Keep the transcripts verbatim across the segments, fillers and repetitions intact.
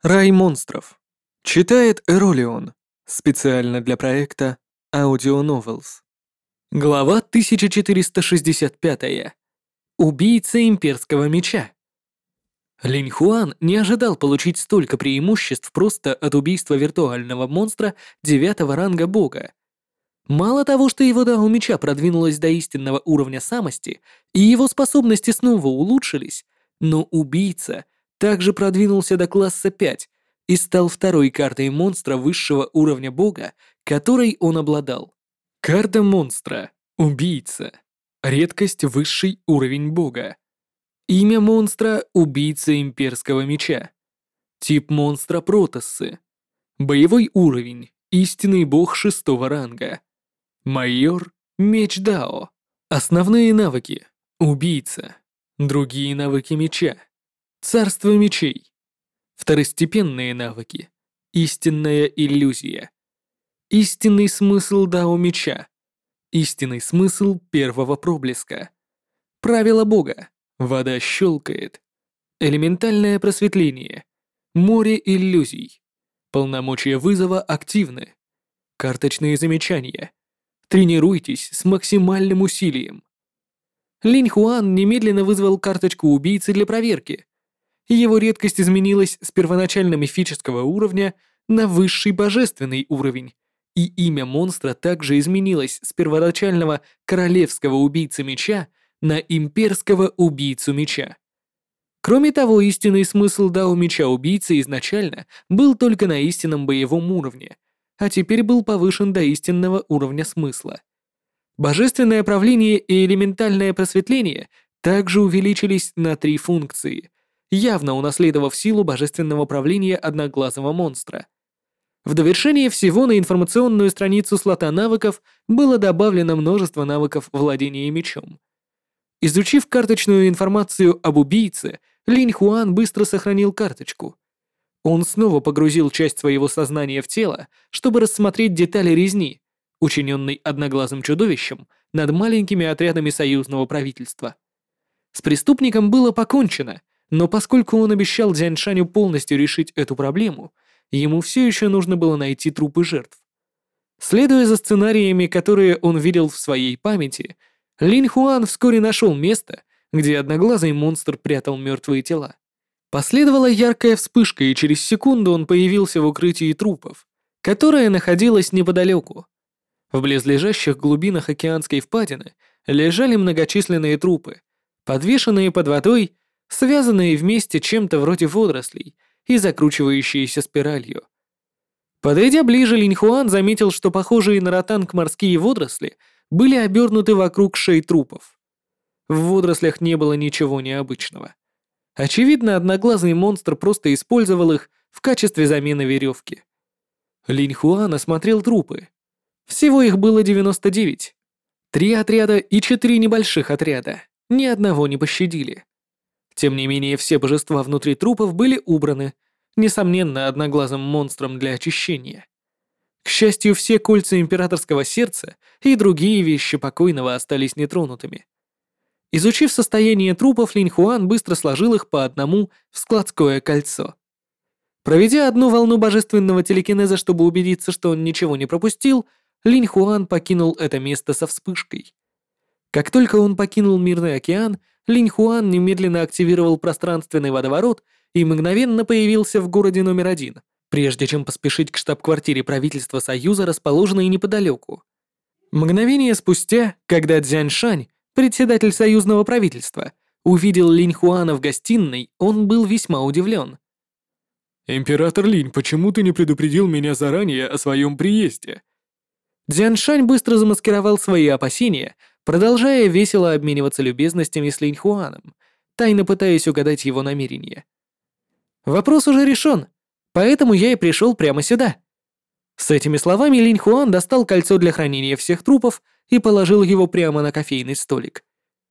Рай монстров. Читает Эролион. Специально для проекта Audio Novels. Глава тысяча четыреста шестьдесят пять. Убийца имперского меча. Линь Хуан не ожидал получить столько преимуществ просто от убийства виртуального монстра девятого ранга бога. Мало того, что его дао меча продвинулась до истинного уровня самости, и его способности снова улучшились, но убийца также продвинулся до класса пять и стал второй картой монстра высшего уровня бога, которой он обладал. Карта монстра. Убийца. Редкость высший уровень бога. Имя монстра — убийца имперского меча. Тип монстра — протоссы. Боевой уровень — истинный бог шестого ранга. Майор — меч Дао. Основные навыки — убийца. Другие навыки меча — царство мечей. Второстепенные навыки — истинная иллюзия. Истинный смысл Дао меча. Истинный смысл первого проблеска. Правило бога. Вода щелкает. Элементальное просветление. Море иллюзий. Полномочия вызова активны. Карточные замечания. Тренируйтесь с максимальным усилием. Линь Хуан немедленно вызвал карточку убийцы для проверки. Его редкость изменилась с первоначально мифического уровня на высший божественный уровень, и имя монстра также изменилось с первоначального королевского убийцы меча на имперского убийцу меча. Кроме того, истинный смысл дао меча убийцы изначально был только на истинном боевом уровне, а теперь был повышен до истинного уровня смысла. Божественное правление и элементальное просветление также увеличились на три функции, явно унаследовав силу божественного правления одноглазого монстра. В довершение всего на информационную страницу слота навыков было добавлено множество навыков владения мечом. Изучив карточную информацию об убийце, Линь Хуан быстро сохранил карточку. Он снова погрузил часть своего сознания в тело, чтобы рассмотреть детали резни, учиненной одноглазым чудовищем над маленькими отрядами союзного правительства. С преступником было покончено, но поскольку он обещал Дзяньшаню полностью решить эту проблему, ему все еще нужно было найти трупы жертв. Следуя за сценариями, которые он видел в своей памяти, Линь Хуан вскоре нашел место, где одноглазый монстр прятал мертвые тела. Последовала яркая вспышка, и через секунду он появился в укрытии трупов, которое находилось неподалеку. В близлежащих глубинах океанской впадины лежали многочисленные трупы, подвешенные под водой, связанные вместе чем-то вроде водорослей и закручивающиеся спиралью. Подойдя ближе, Линь Хуан заметил, что похожие на ротанг морские водоросли были обернуты вокруг шеи трупов. В водорослях не было ничего необычного. Очевидно, одноглазый монстр просто использовал их в качестве замены веревки. Линь Хуан осмотрел трупы. Всего их было девяносто девять. Три отряда и четыре небольших отряда. Ни одного не пощадили. Тем не менее, все божества внутри трупов были убраны, несомненно, одноглазым монстром для очищения. К счастью, все кольца императорского сердца и другие вещи покойного остались нетронутыми. Изучив состояние трупов, Линь Хуан быстро сложил их по одному в складское кольцо. Проведя одну волну божественного телекинеза, чтобы убедиться, что он ничего не пропустил, Линь Хуан покинул это место со вспышкой. Как только он покинул мирный океан, Линь Хуан немедленно активировал пространственный водоворот и мгновенно появился в городе номер один, прежде чем поспешить к штаб-квартире правительства Союза, расположенной неподалеку. Мгновение спустя, когда Дзяньшань, председатель союзного правительства, увидел Линь Хуана в гостиной, он был весьма удивлен. «Император Линь, почему ты не предупредил меня заранее о своем приезде?» Дзяньшань быстро замаскировал свои опасения, продолжая весело обмениваться любезностями с Линь Хуаном, тайно пытаясь угадать его намерения. «Вопрос уже решен, поэтому я и пришел прямо сюда». С этими словами Линь Хуан достал кольцо для хранения всех трупов и положил его прямо на кофейный столик.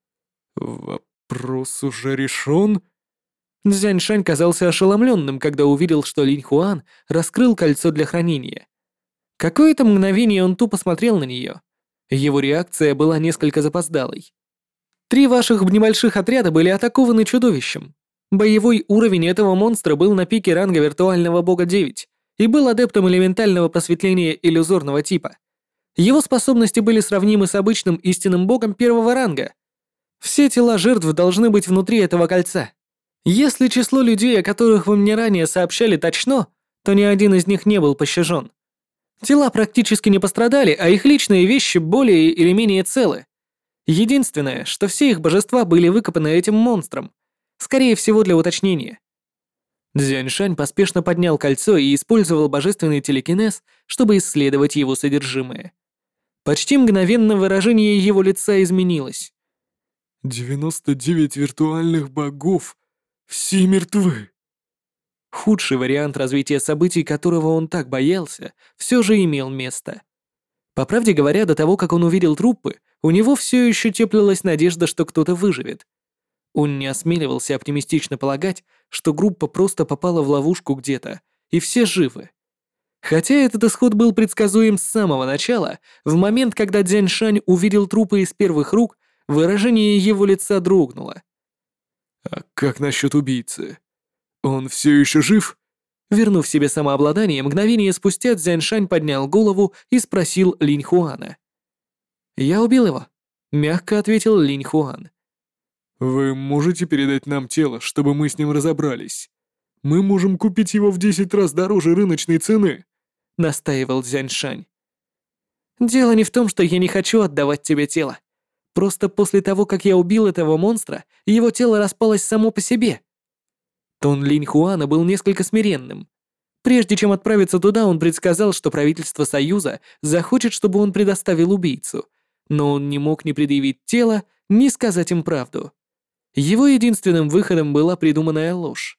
«Вопрос уже решен?» Дзяньшань казался ошеломленным, когда увидел, что Линь Хуан раскрыл кольцо для хранения. Какое-то мгновение он тупо смотрел на нее. Его реакция была несколько запоздалой. Три ваших небольших отряда были атакованы чудовищем. Боевой уровень этого монстра был на пике ранга виртуального бога девять и был адептом элементального просветления иллюзорного типа. Его способности были сравнимы с обычным истинным богом первого ранга. Все тела жертв должны быть внутри этого кольца. Если число людей, о которых вы мне ранее сообщали, точно, то ни один из них не был пощажен. Тела практически не пострадали, а их личные вещи более или менее целы. Единственное, что все их божества были выкопаны этим монстром, скорее всего для уточнения. Цзяньшань поспешно поднял кольцо и использовал божественный телекинез, чтобы исследовать его содержимое. Почти мгновенно выражение его лица изменилось. девяносто девять виртуальных богов. Все мертвы. Худший вариант развития событий, которого он так боялся, все же имел место. По правде говоря, до того, как он увидел трупы, у него все еще теплилась надежда, что кто-то выживет. Он не осмеливался оптимистично полагать, что группа просто попала в ловушку где-то, и все живы. Хотя этот исход был предсказуем с самого начала, в момент, когда Цзяньшань увидел трупы из первых рук, выражение его лица дрогнуло. А как насчет убийцы? Он все еще жив? Вернув себе самообладание, мгновение спустя Цзяньшань поднял голову и спросил Линь Хуана. «Я убил его», — мягко ответил Линь Хуан. Вы можете передать нам тело, чтобы мы с ним разобрались? Мы можем купить его в десять раз дороже рыночной цены, настаивал Цзяньшань. «Дело не в том, что я не хочу отдавать тебе тело. Просто после того, как я убил этого монстра, его тело распалось само по себе». Тон Линь Хуана был несколько смиренным. Прежде чем отправиться туда, он предсказал, что правительство Союза захочет, чтобы он предоставил убийцу, но он не мог ни предъявить тело, ни сказать им правду. Его единственным выходом была придуманная ложь.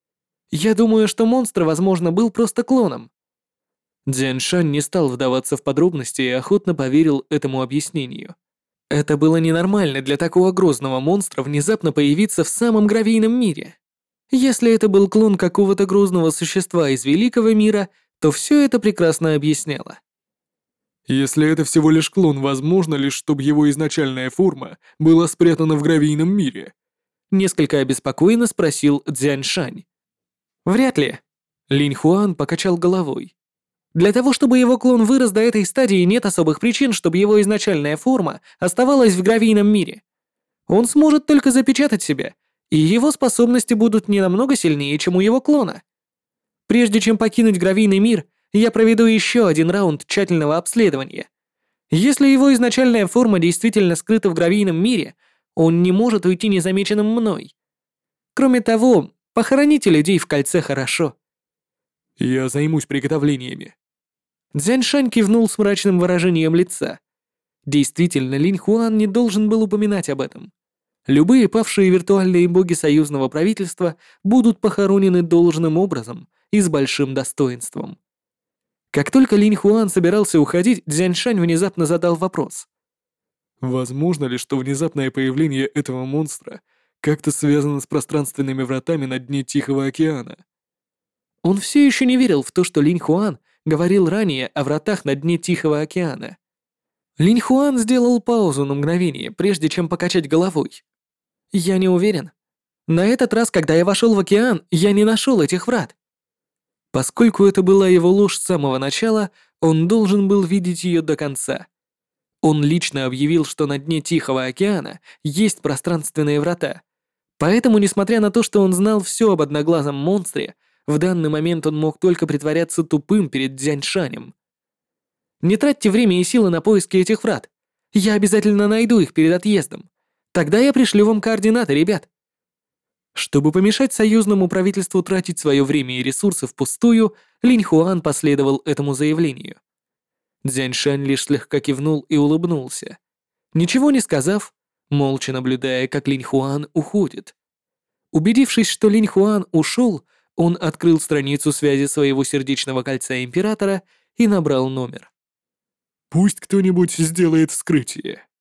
«Я думаю, что монстр, возможно, был просто клоном». Цзяньшань не стал вдаваться в подробности и охотно поверил этому объяснению. Это было ненормально для такого грозного монстра внезапно появиться в самом гравийном мире. Если это был клон какого-то грозного существа из великого мира, то все это прекрасно объясняло. Если это всего лишь клон, возможно ли, чтобы его изначальная форма была спрятана в гравийном мире? Несколько обеспокоенно спросил Цзяньшань. Вряд ли. Линь Хуан покачал головой. Для того, чтобы его клон вырос до этой стадии, нет особых причин, чтобы его изначальная форма оставалась в гравийном мире. Он сможет только запечатать себя, и его способности будут не намного сильнее, чем у его клона. Прежде чем покинуть гравийный мир, я проведу еще один раунд тщательного обследования. Если его изначальная форма действительно скрыта в гравийном мире, он не может уйти незамеченным мной. Кроме того, похороните людей в кольце хорошо. Я займусь приготовлениями. Цзяньшань кивнул с мрачным выражением лица. Действительно, Линь Хуан не должен был упоминать об этом. Любые павшие виртуальные боги союзного правительства будут похоронены должным образом и с большим достоинством. Как только Линь Хуан собирался уходить, Цзяньшань внезапно задал вопрос. Возможно ли, что внезапное появление этого монстра как-то связано с пространственными вратами на дне Тихого океана? Он все еще не верил в то, что Линь Хуан говорил ранее о вратах на дне Тихого океана. Линь Хуан сделал паузу на мгновение, прежде чем покачать головой. «Я не уверен. На этот раз, когда я вошел в океан, я не нашел этих врат». Поскольку это была его ложь с самого начала, он должен был видеть ее до конца. Он лично объявил, что на дне Тихого океана есть пространственные врата. Поэтому, несмотря на то, что он знал все об одноглазом монстре, в данный момент он мог только притворяться тупым перед Цзяньшанем. «Не тратьте время и силы на поиски этих врат. Я обязательно найду их перед отъездом. Тогда я пришлю вам координаты, ребят». Чтобы помешать союзному правительству тратить свое время и ресурсы впустую, Линь Хуан последовал этому заявлению. Цзяньшань лишь слегка кивнул и улыбнулся. Ничего не сказав, молча наблюдая, как Линь Хуан уходит. Убедившись, что Линь Хуан ушел, он открыл страницу связи своего сердечного кольца Императора и набрал номер. «Пусть кто-нибудь сделает вскрытие».